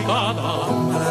privada,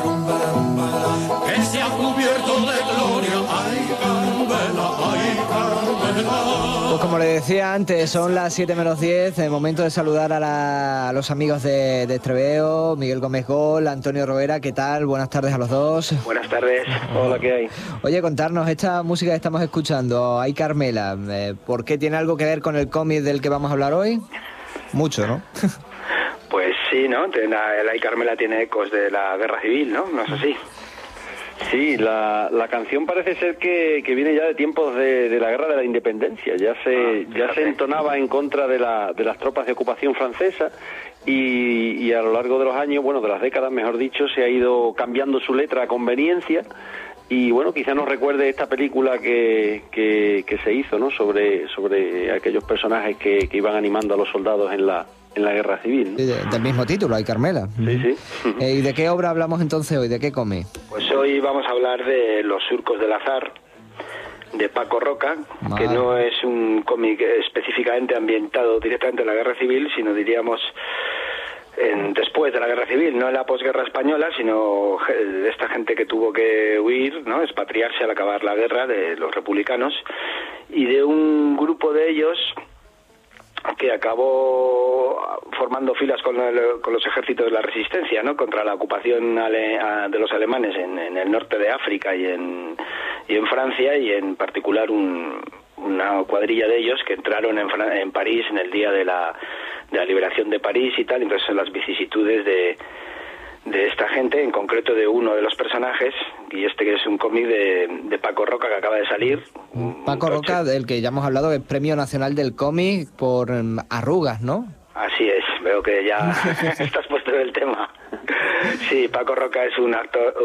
que se ha cubierto de gloria. Ay, Carmela, ay, Carmela. Pues como le decía antes, son las 7 menos 10, el momento de saludar a los amigos de Estreveo, Miguel Gómez Gol, Antonio Roera, ¿qué tal? Buenas tardes a los dos. Buenas tardes. Hola, ¿qué hay? Oye, contarnos, esta música que estamos escuchando, Ay Carmela, ¿por qué tiene algo que ver con el cómic del que vamos a hablar hoy? Mucho, ¿no? Pues sí, ¿no? El Ay Carmela tiene ecos de la Guerra Civil, ¿no? ¿No es así? Sí, la canción parece ser que viene ya de tiempos de la Guerra de la Independencia. Ya se entonaba en contra de las tropas de ocupación francesa y a lo largo de los años, bueno, de las décadas, mejor dicho, se ha ido cambiando su letra a conveniencia. Y bueno, quizá nos recuerde esta película que se hizo, ¿no? Sobre aquellos personajes que iban animando a los soldados en la Guerra Civil, ¿no? Del mismo título, Ay Carmela. Sí. ¿Y de qué obra hablamos entonces hoy? ¿De qué cómic? Pues hoy vamos a hablar de Los surcos del azar, de Paco Roca, que no es un cómic específicamente ambientado directamente en la Guerra Civil, sino diríamos después de la Guerra Civil, no en la posguerra española, sino de esta gente que tuvo que huir, ¿no? Expatriarse al acabar la guerra, de los republicanos, y de un grupo de ellos que acabó formando filas con los ejércitos de la resistencia, ¿no? Contra la ocupación de los alemanes en el norte de África y en Francia, y en particular una cuadrilla de ellos que entraron en París en el día de la liberación de París y tal. Entonces las vicisitudes de esta gente, en concreto de uno de los personajes, y que es un cómic de Paco Roca que acaba de salir. Paco Roca, del que ya hemos hablado, es Premio Nacional del Cómic por Arrugas, ¿no? Así es, veo que ya estás puesto en el tema. Sí, Paco Roca es un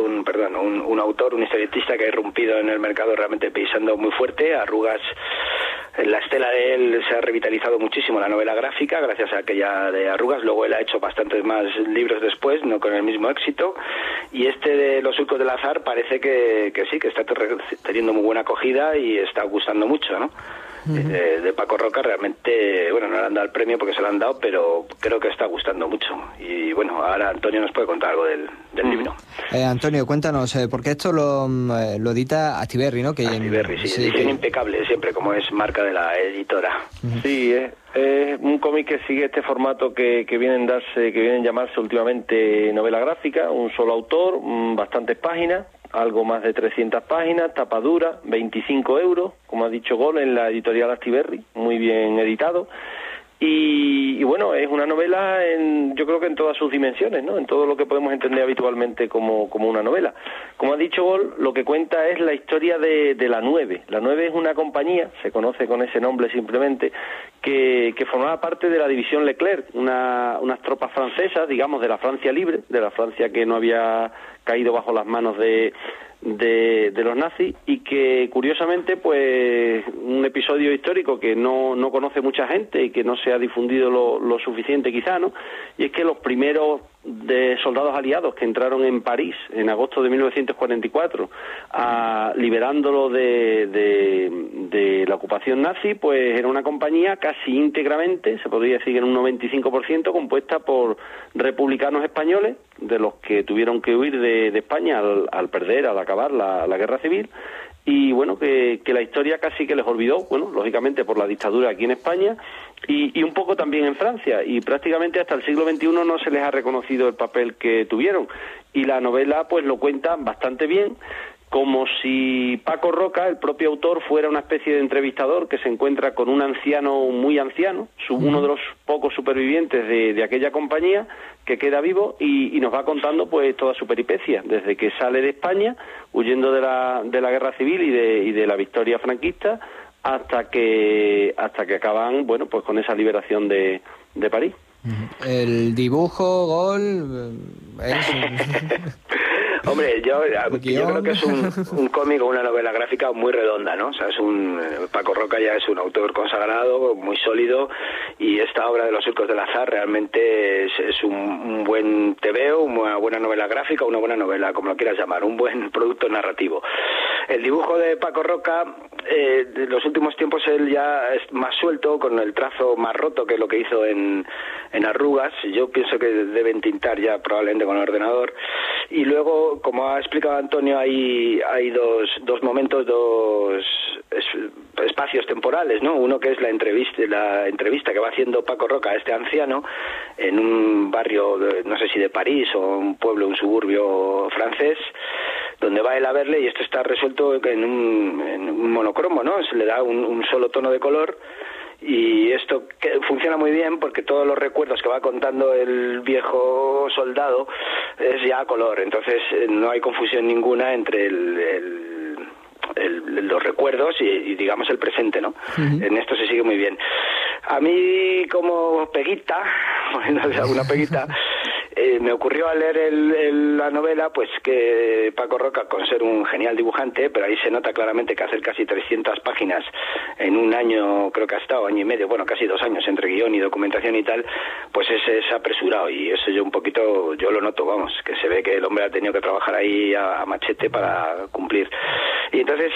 autor, un historietista que ha irrumpido en el mercado realmente pisando muy fuerte. Arrugas, en la estela de él se ha revitalizado muchísimo la novela gráfica gracias a aquella de Arrugas. Luego él ha hecho bastantes más libros después, no con el mismo éxito. Y este de Los surcos del azar parece que sí, que está teniendo muy buena acogida y está gustando mucho, ¿no? De Paco Roca realmente, bueno, no le han dado el premio porque se lo han dado, pero creo que está gustando mucho. Y bueno, ahora Antonio nos puede contar algo del libro. Antonio, cuéntanos, porque esto lo edita Astiberri, ¿no? Astiberri, sí, edición impecable siempre, como es marca de la editora. Sí, es un cómic que sigue este formato que vienen a llamarse últimamente novela gráfica, un solo autor, bastantes páginas, algo más de 300 páginas, tapa dura, 25 euros, como ha dicho Gol, en la editorial Astiberri, muy bien editado. Y bueno, es una novela yo creo que en todas sus dimensiones, ¿no? En todo lo que podemos entender habitualmente como una novela. Como ha dicho Gol, lo que cuenta es la historia de la 9. La 9 es una compañía, se conoce con ese nombre simplemente, que formaba parte de la división Leclerc, unas tropas francesas, digamos, de la Francia libre, de la Francia que no había caído bajo las manos de los nazis, y que curiosamente pues un episodio histórico que no conoce mucha gente y que no se ha difundido lo suficiente quizá, ¿no? Y es que los primeros de soldados aliados que entraron en París en agosto de 1944 liberándolo de la ocupación nazi, pues era una compañía casi íntegramente, se podría decir en un 95%, compuesta por republicanos españoles, de los que tuvieron que huir de España al acabar la guerra civil. Y bueno, que la historia casi que les olvidó, bueno, lógicamente por la dictadura aquí en España y un poco también en Francia, y prácticamente hasta el siglo XXI no se les ha reconocido el papel que tuvieron, y la novela pues lo cuenta bastante bien, como si Paco Roca, el propio autor, fuera una especie de entrevistador que se encuentra con un anciano muy anciano, uno de los pocos supervivientes de aquella compañía, que queda vivo y nos va contando pues toda su peripecia, desde que sale de España, huyendo de la guerra civil y de la victoria franquista, hasta que acaban, bueno, pues con esa liberación de París. El dibujo, Gol, Hombre, yo creo que es un cómic o una novela gráfica muy redonda, ¿no? O sea, Paco Roca ya es un autor consagrado, muy sólido, y esta obra de Los surcos del azar realmente es un buen tebeo, una buena novela gráfica, una buena novela, como lo quieras llamar, un buen producto narrativo. El dibujo de Paco Roca, de los últimos tiempos él ya es más suelto, con el trazo más roto que lo que hizo en Arrugas. Yo pienso que deben tintar ya probablemente con el ordenador. Y luego, como ha explicado Antonio, hay dos momentos, dos espacios temporales, ¿no? Uno que es la entrevista que va haciendo Paco Roca a este anciano en un barrio, no sé si de París o un pueblo, un suburbio francés, donde va él a verle, y esto está resuelto en un monocromo, ¿no? Se le da un solo tono de color, y esto funciona muy bien porque todos los recuerdos que va contando el viejo soldado es ya a color, entonces no hay confusión ninguna entre los recuerdos y digamos el presente, ¿no? Uh-huh. En esto se sigue muy bien. A mí, como peguita, alguna peguita, me ocurrió al leer la novela, pues que Paco Roca, con ser un genial dibujante, pero ahí se nota claramente que hacer casi 300 páginas en un año, creo que ha estado año y medio, bueno, casi 2 años entre guión y documentación y tal, pues es apresurado, y eso yo lo noto, vamos, que se ve que el hombre ha tenido que trabajar ahí a machete para cumplir. Y entonces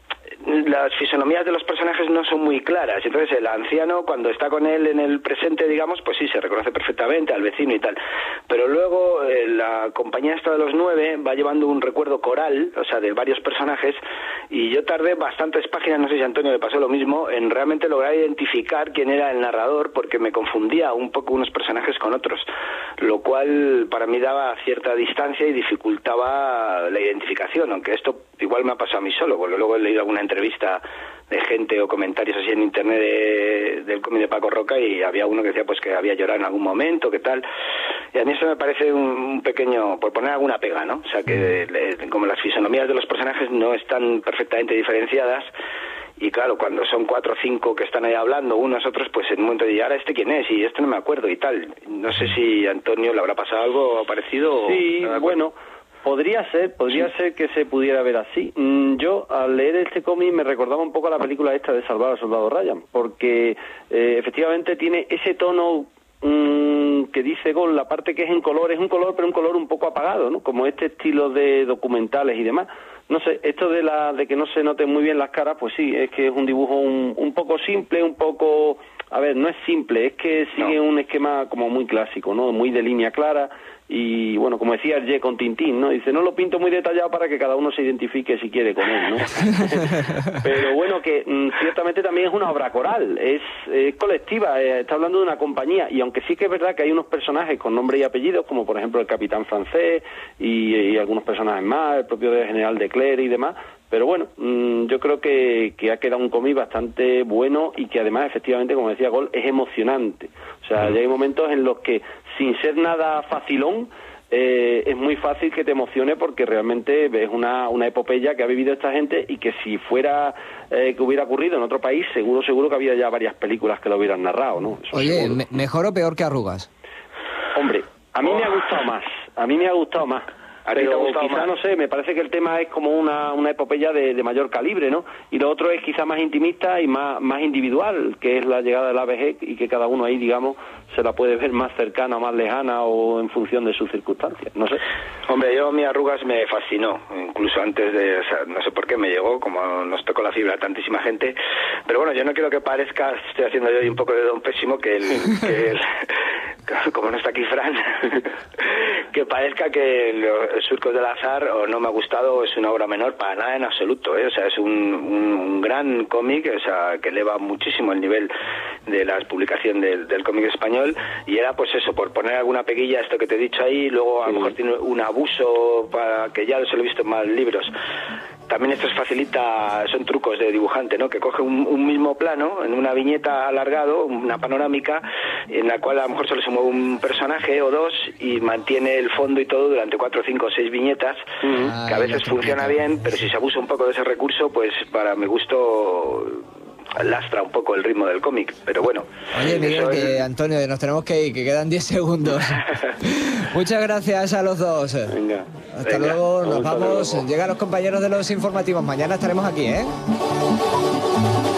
las fisonomías de los personajes no son muy claras, entonces el anciano, cuando está con él en el presente, digamos, pues sí, se reconoce perfectamente al vecino y tal, pero luego la compañía esta de los 9 va llevando un recuerdo coral, o sea, de varios personajes, y yo tardé bastantes páginas, no sé si a Antonio le pasó lo mismo, en realmente lograr identificar quién era el narrador, porque me confundía un poco unos personajes con otros, lo cual para mí daba cierta distancia y dificultaba la identificación, aunque esto igual me ha pasado a mí solo, porque luego he leído alguna entrevista de gente o comentarios así en internet del cómic de Paco Roca, y había uno que decía pues que había llorado en algún momento, que tal, y a mí eso me parece un pequeño, por poner alguna pega, ¿no? O sea, que como las fisonomías de los personajes no están perfectamente diferenciadas, y claro, cuando son 4 o 5 que están ahí hablando, unos otros, pues en un momento de, ¿y ahora este quién es? Y este no me acuerdo y tal. No sé si a Antonio le habrá pasado algo parecido. Sí, bueno, podría ser que se pudiera ver así. Yo, al leer este cómic, me recordaba un poco a la película esta de Salvar al Soldado Ryan, porque efectivamente tiene ese tono que dice Gol, la parte que es en color, es un color, pero un color un poco apagado, ¿no? Como este estilo de documentales y demás. No sé, esto de que no se noten muy bien las caras, pues sí, es que es un dibujo un poco simple, un poco... A ver, no es simple, es que sigue un esquema como muy clásico, ¿no? Muy de línea clara, y bueno, como decía Hergé con Tintín, ¿no? Dice, no lo pinto muy detallado para que cada uno se identifique si quiere con él, ¿no? Pero bueno, que ciertamente también es una obra coral, es colectiva, está hablando de una compañía, y aunque sí que es verdad que hay unos personajes con nombre y apellidos, como por ejemplo el Capitán Francés y algunos personajes más, el propio general de Clerc y demás, pero bueno, yo creo que ha quedado un cómic bastante bueno, y que además, efectivamente, como decía Gol, es emocionante. O sea, ya hay momentos en los que, sin ser nada facilón, es muy fácil que te emocione, porque realmente ves una epopeya que ha vivido esta gente, y que si fuera que hubiera ocurrido en otro país, seguro que había ya varias películas que lo hubieran narrado, ¿no? Eso. Oye, ¿mejor o peor que Arrugas? Hombre, a mí me ha gustado más. Pero quizá, no sé, me parece que el tema es como una epopeya de mayor calibre, ¿no? Y lo otro es quizá más intimista y más individual, que es la llegada de la vejez, y que cada uno ahí, digamos, se la puede ver más cercana o más lejana, o en función de sus circunstancias, no sé. Hombre, a mí Arrugas me fascinó, incluso antes de, o sea, no sé por qué me llegó, como nos tocó la fibra a tantísima gente, pero bueno, yo no quiero que parezca, estoy haciendo yo un poco de don pésimo, como no está aquí Fran, que parezca que los Surcos del Azar o no me ha gustado, o es una obra menor, para nada en absoluto, o sea, es un gran cómic, o sea, que eleva muchísimo el nivel de la publicación del cómic español, y era pues eso, por poner alguna peguilla, esto que te he dicho ahí, luego a lo mejor tiene un abuso, para que ya se lo he visto en más libros. También esto son trucos de dibujante, ¿no? Que coge un mismo plano, en una viñeta alargado, una panorámica, en la cual a lo mejor solo se mueve un personaje o dos, y mantiene el fondo y todo durante 4, 5 o 6 viñetas, que a veces funciona bien, pero si se abusa un poco de ese recurso, pues para mi gusto lastra un poco el ritmo del cómic, pero bueno. Oye, Miguel, Antonio, nos tenemos que ir, que quedan 10 segundos. Muchas gracias a los dos. Hasta luego, nos vamos. Llegan los compañeros de los informativos. Mañana estaremos aquí, ¿eh?